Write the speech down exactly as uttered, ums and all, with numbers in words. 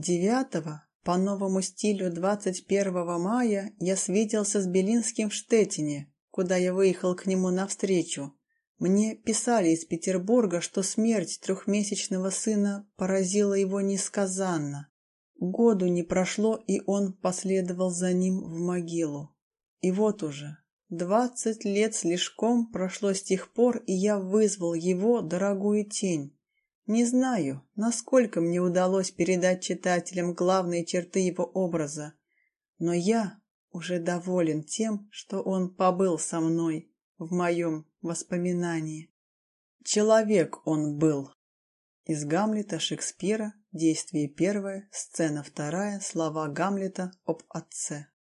Девятого по новому стилю двадцать первого мая я свиделся с Белинским в Штеттине, куда я выехал к нему навстречу. Мне писали из Петербурга, что смерть трехмесячного сына поразила его несказанно. Году не прошло, и он последовал за ним в могилу. И вот уже двадцать лет слишком прошло с тех пор, и я вызвал его дорогую тень. Не знаю, насколько мне удалось передать читателям главные черты его образа, но я уже доволен тем, что он побыл со мной в моем воспоминании. Человек он был. Из Гамлета Шекспира, действие первое, сцена вторая, слова Гамлета об отце.